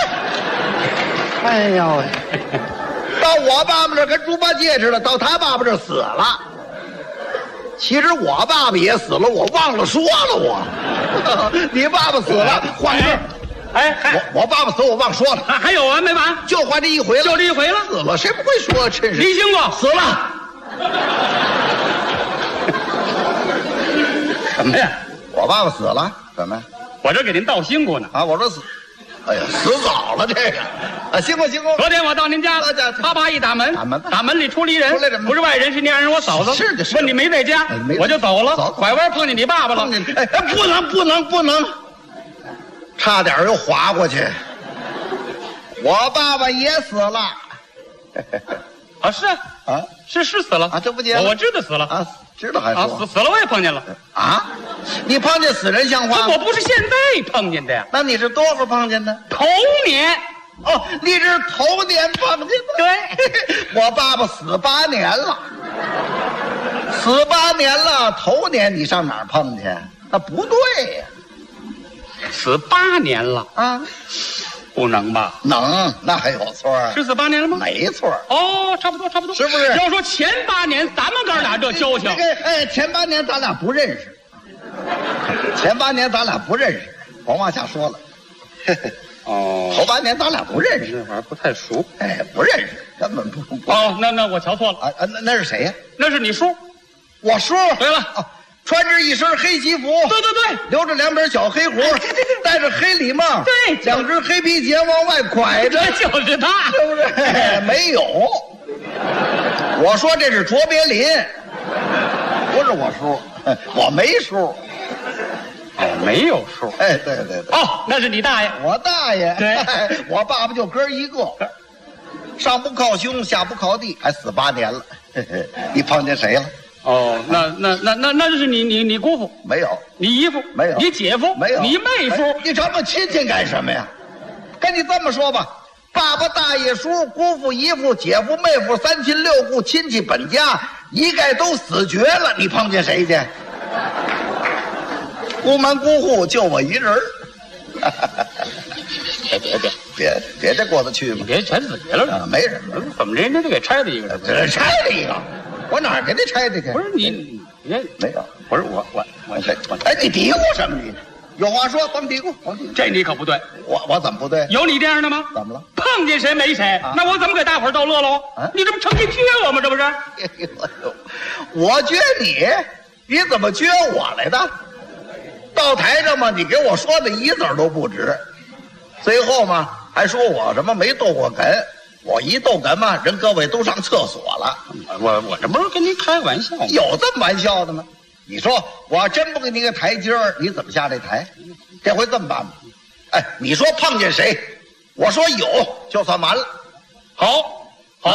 哎呦，到我爸爸这跟猪八戒似的，到他爸爸这死了。其实我爸爸也死了，我忘了说了我。你爸爸死了，换个。我爸爸死我忘说了， 还有完没完？ 就换这一回了， 就这一回了， 死了，谁不会说？真是李兴国死了。 什么呀？ 我爸爸死了，怎么？ 我这给您道辛苦呢啊！我说死，哎呀，死早了这个啊！辛苦。 昨天我到您家了，啪啪一打门，打门里出了一人，不是外人，是您爱人我嫂子。 是的， 问你没在家，我就走了，拐弯碰见你爸爸了。 哎，不能。差点又滑过去，我爸爸也死了。 啊，是啊，是死了啊， 这不见了， 我知道死了啊，知道还说死了，我也碰见了啊。你碰见死人像话？ 我不是现在碰见的呀， 那你是多会儿碰见的？ 头年。 哦，你是头年碰见的？ 对， 我爸爸死8年了，死8年了，头年你上哪儿碰去？那不对呀。 死8年了啊！ 不能吧？ 能，那还有错 ？14、8年了吗？ 没错。 哦，差不多， 是不是？ 要说前8年咱们哥俩这交情， 前8年咱俩不认识，前8年咱俩不认识，甭往下说了。 哦， 头8年咱俩不认识， 那玩意儿不太熟。 不认识，根本不。 哦，那我瞧错了啊！那是谁呀？ 那是你叔， 我叔。 对了。 穿着一身黑西服， 对， 留着2边小黑胡，戴着黑礼帽， 对 ，2只黑皮鞋往外拐着， 就是他， 是不是？没有，我说这是卓别林，不是我叔，我没叔， 没有叔， 对， 哦，那是你大爷， 我大爷， 对， 我爸爸就哥一个，上不靠胸，下不靠地，还死8年了，你碰见谁了？ 哦，那就是你姑父没有， 你姨父没有， 你姐夫没有， 你妹夫， 你找我亲戚干什么呀？跟你这么说吧，爸爸、大爷、叔、姑父、姨父、姐夫、妹夫，3亲6故，亲戚本家一概都死绝了。你碰见谁去？孤门孤户就我一人。别这过得去吗？ 别全死绝了， 没人了。 怎么人家就给拆了一个？ 拆了一个。我哪儿给你拆的去？ 不是你没有， 不是我， 你嘀咕什么你？有话说，甭嘀咕， 这你可不对。 我怎么不对？ 有你这样的吗？ 怎么了？ 碰见谁没谁，那我怎么给大伙儿逗乐喽？你这不成心撅我吗？这不是？ 我撅你怎么撅我来的？到台上嘛，你给我说的一字都不值，最后嘛还说我什么没逗过哏。我一逗哏嘛，人各位都上厕所了。 我这不是跟您开玩笑吗？ 有这么玩笑的吗？你说我要真不给你个台阶儿，你怎么下这台？这回这么办吧，你说碰见谁，我说有就算完了。 好，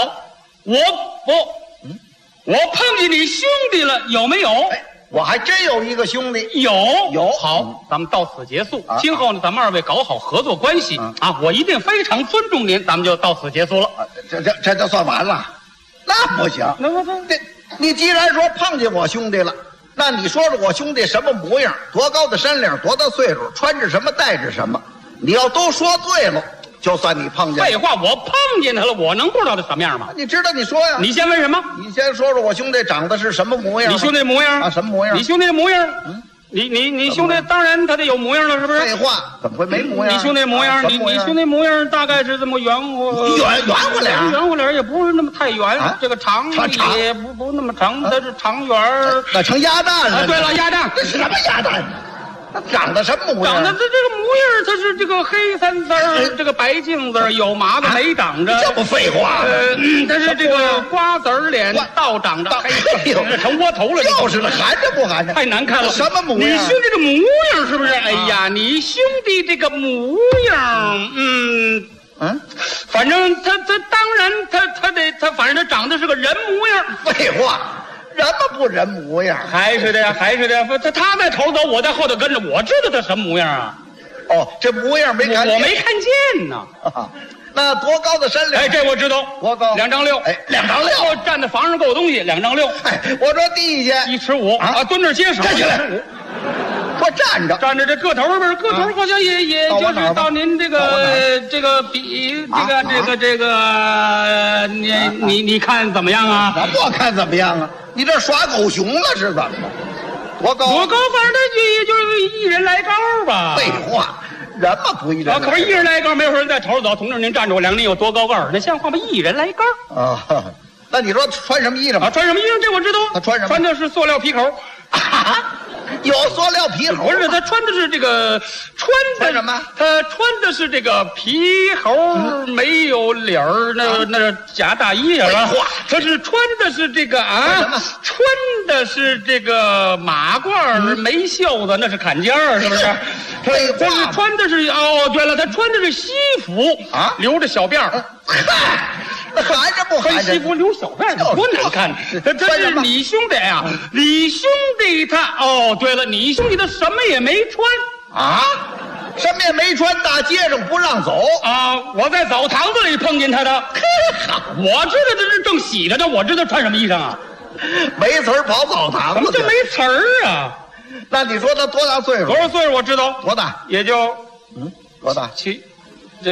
我碰见你兄弟了，有没有？ 我还真有一个兄弟， 有。好，咱们到此结束。今后呢，咱们2位搞好合作关系啊！我一定非常尊重您，咱们就到此结束了。 这就算完了？那不行。你既然说碰见我兄弟了，那你说说我兄弟什么模样？多高的身量？多大岁数？穿着什么？戴着什么？你要都说对了，就算你碰见。 废话，我碰见他了，我能不知道他什么样吗？ 你知道你说呀。 你先问什么？ 你先说说我兄弟长得是什么模样？ 你兄弟模样啊？什么模样？ 你兄弟模样？你兄弟当然他得有模样了，是不是？ 废话，怎么会没模样？ 你兄弟模样，你兄弟模样大概是这么圆乎脸也不是那么太圆，这个长也不那么长，它是长圆儿。 那成鸭蛋了。 对了，鸭蛋。 这是什么鸭蛋？长得什么模样？ 长得这个模样，它是这个黑3字儿，这个白净字，有麻子没长着。 这不废话。 它是这个瓜子儿脸，倒长着，成窝头了。 就是了，含着不含着？ 太难看了。 什么模样？ 你兄弟这模样是不是？哎呀，你兄弟这个模样，反正他当然他反正他长得是个人模样。 废话。人嘛不人模样， 还是的呀。他在头走，我在后头跟着，我知道他什么模样啊。 哦，这模样没看见， 我没看见呢。 那多高的身量？ 这我知道， 多高 ？2丈6。 2丈6。 我站在房上够东西，2丈6。 我说地下 1尺5啊，蹲那接手。 站起来。说站着， 这个头好像也就是到您这个比这个你看怎么样啊？ 我看怎么样啊？你这耍狗熊了是怎么着？多高？ 反正也就是1人来高吧。 废话，人嘛不1人。 可是1人来高，没有人在头上走。同志您站着，我量您有多高个儿？那像话吗？1人来高啊？那你说穿什么衣裳啊？穿什么衣裳？这我知道。 他穿什么？ 穿的是塑料皮口。 有塑料皮猴？ 不是，他穿的是这个穿什么？ 他穿的是这个皮猴，没有领儿，那假大衣啊。他是穿的是这个穿的是这个马褂，没袖子，那是坎肩儿，是不是？他是穿的是对了，他穿的是西服啊，留着小辫儿。 含着不含着？ 西服留小辫儿，多难看！他是你兄弟呀，你兄弟他对了，你兄弟他什么也没穿啊，什么也没穿，大街上不让走啊！我在澡堂子里碰见他的，我知道这是正洗着呢，我知道穿什么衣裳啊？ 没词儿跑澡堂子， 怎么就没词儿啊？ 那你说他多大岁数？ 多少岁数我知道， 多大？ 也就多大？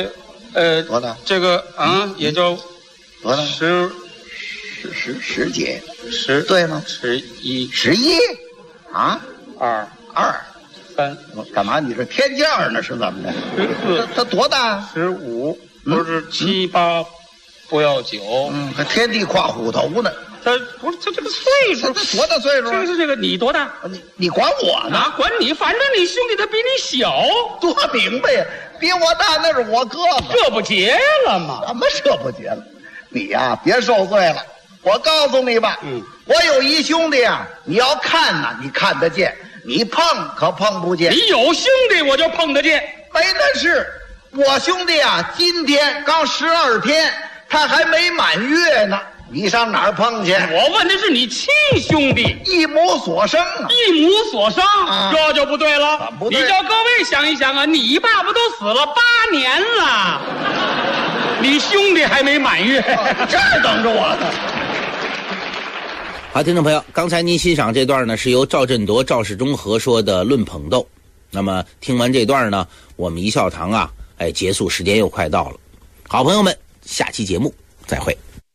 多大？ 这个也就多大 ？10 几 ？10 对吗 ？11 啊 ？2 3， 干嘛？你这天价呢？是怎么的？14，他多大 ？15，不是7、8，不要9。 还天地跨虎头呢。 他不是他这个岁数， 他多大岁数？ 这个你多大？ 你管我呢？ 管你，反正你兄弟他比你小， 多明白呀！比我大那是我哥哥， 这不结了吗？ 什么这不结了？你呀，别受罪了。我告诉你吧，我有一兄弟啊，你要看呢，你看得见；你碰可碰不见。 你有兄弟，我就碰得见。 没那事，我兄弟啊，今天刚12天，他还没满月呢。你上哪儿碰去？ 我问的是你亲兄弟， 一母所生啊！ 一母所生，这就不对了。 不对， 你叫各位想一想啊，你爸爸都死了8年了，你兄弟还没满月， 这儿等着我呢。 好，听众朋友，刚才您欣赏这段呢，是由赵振铎、赵世忠合说的《论捧逗》。那么听完这段呢，我们一笑堂啊，结束时间又快到了。好朋友们，下期节目再会。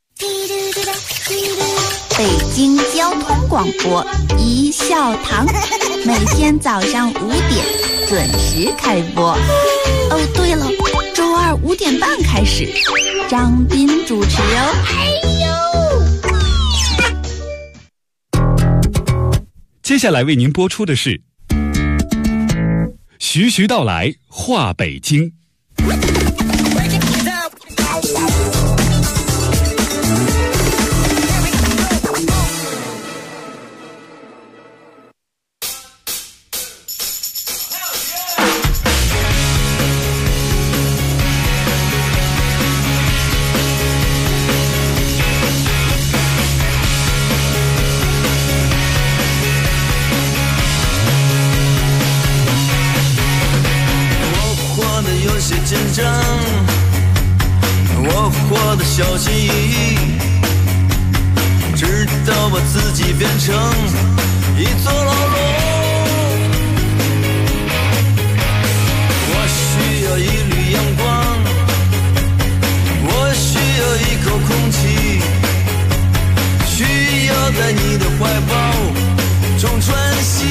北京交通广播一笑堂，每天早上5点准时开播。哦，对了，周二5点半开始，张斌主持哦。 接下来为您播出的是徐徐道来话北京。 紧张，我活得小心翼翼，直到把自己变成一座牢笼。我需要一缕阳光，我需要一口空气，需要在你的怀抱中喘息。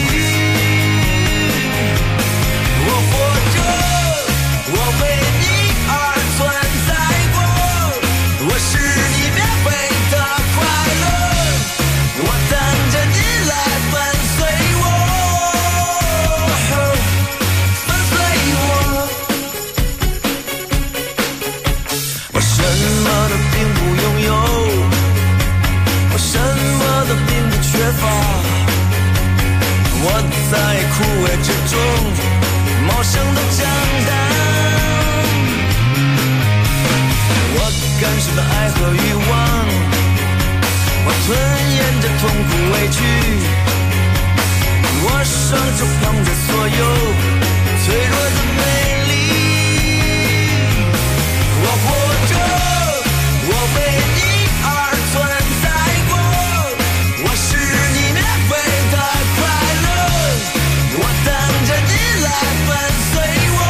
我活着，我为你而存在过，我是你免费的快乐，我等着你来粉碎我，粉碎我。我什么都并不拥有，我什么都并不缺乏，我在枯萎之中茂盛的长大。感受的爱和欲望，我吞咽着痛苦委屈，我双手捧着所有脆弱的美丽。我活着，我为你而存在过，我是你免费的快乐，我等着你来粉碎我。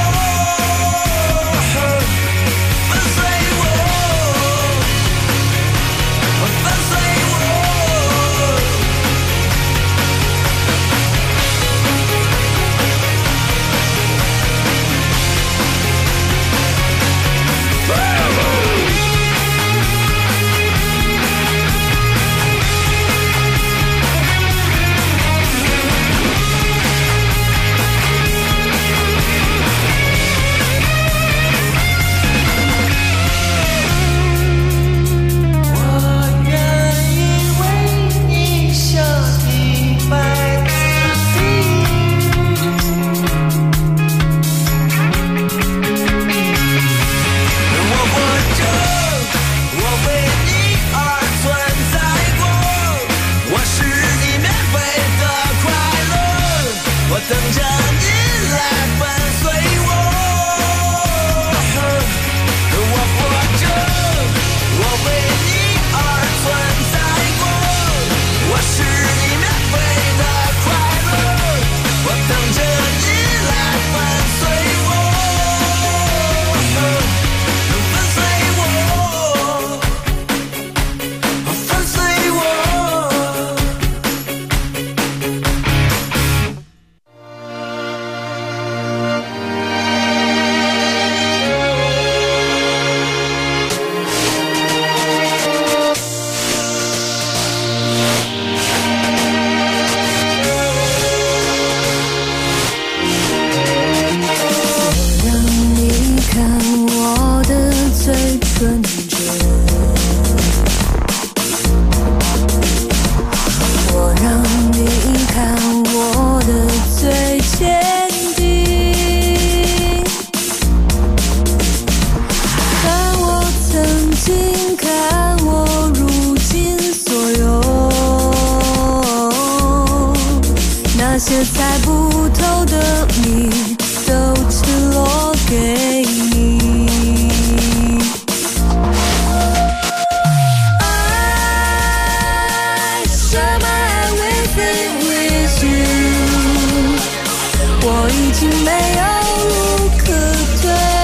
经没有路可退，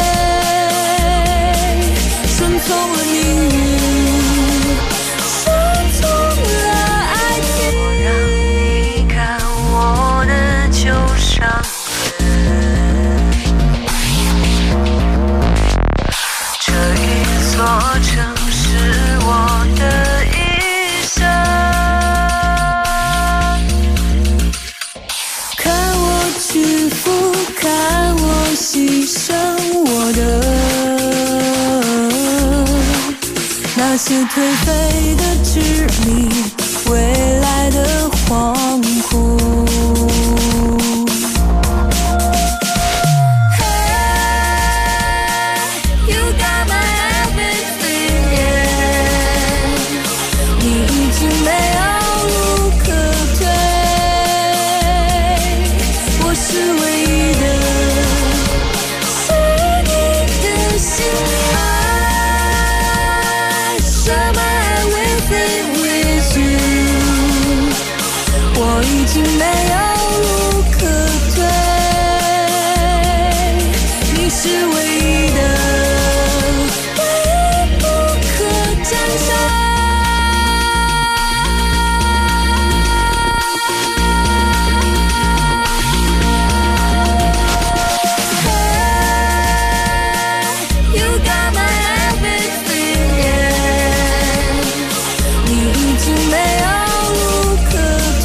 顺从了命运，顺从了爱情。让你看我的旧伤痕，这一座城市我的一生。看我屈服，看我牺牲我的那些颓废的执迷，未来的恍惚。You got my everything, yeah. 你已经没有路可退，我是唯一的，是你的心爱。Share my everything with you， 我已经没有路可退，你是唯一的，唯一不可战胜。You got my everything, yeah. 你已经没有路可退。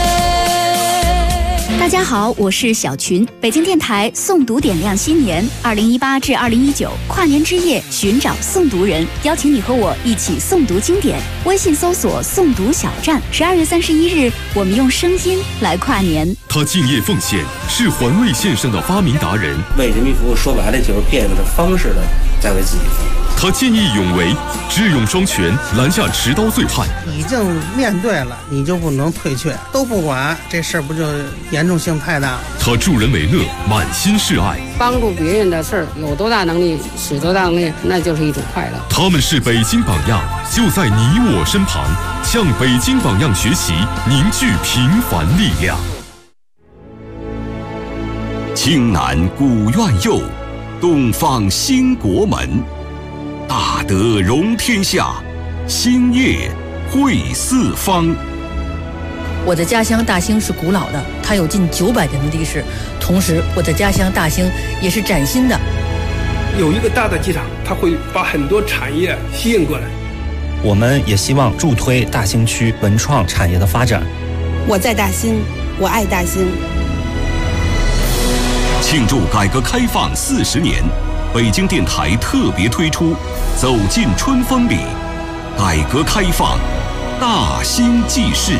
大家好，我是小群。北京电台诵读点亮新年2018至2019跨年之夜，寻找诵读人，邀请你和我一起诵读经典。微信搜索诵读小站。12月31日，我们用声音来跨年。 他敬业奉献，是环卫线上的发明达人。 为人民服务，说白了就是变着方式的在为自己服务。 他见义勇为，智勇双全，拦下持刀醉汉。 已经面对了，你就不能退却，都不管，这事儿不就严重性太大了？ 他助人为乐，满心是爱。 帮助别人的事儿，有多大能力使多大能力，那就是一种快乐。 他们是北京榜样，就在你我身旁，向北京榜样学习，凝聚平凡力量。青南古院右，东方兴国门。大德容天下，兴业惠四方。 我的家乡大兴是古老的，它有近900年的历史。同时，我的家乡大兴也是崭新的。 有一个大的机场，它会把很多产业吸引过来。 我们也希望助推大兴区文创产业的发展。 我在大兴，我爱大兴。 庆祝改革开放40年，北京电台特别推出《走进春风里》，改革开放，大兴记事。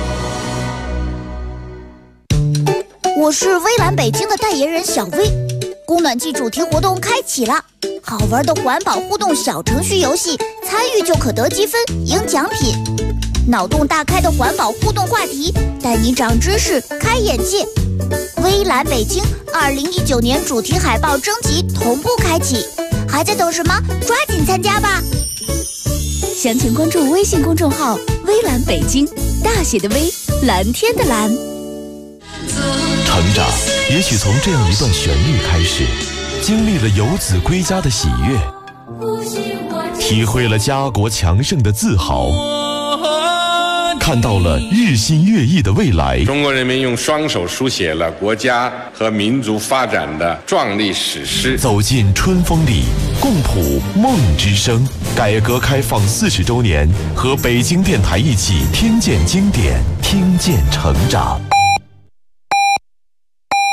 我是微蓝北京的代言人小薇，供暖季主题活动开启了，好玩的环保互动小程序游戏，参与就可得积分赢奖品。脑洞大开的环保互动话题，带你长知识开眼界。微蓝北京2019年主题海报征集同步开启，还在等什么？抓紧参加吧！ 详情关注微信公众号微蓝北京，大写的微，蓝天的蓝。 成长也许从这样一段旋律开始，经历了游子归家的喜悦，体会了家国强盛的自豪，看到了日新月异的未来。 中国人民用双手书写了国家和民族发展的壮丽史诗。 走进春风里，共谱梦之声。改革开放40周年，和北京电台一起听见经典，听见成长。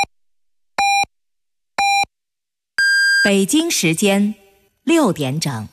北京时间6点整。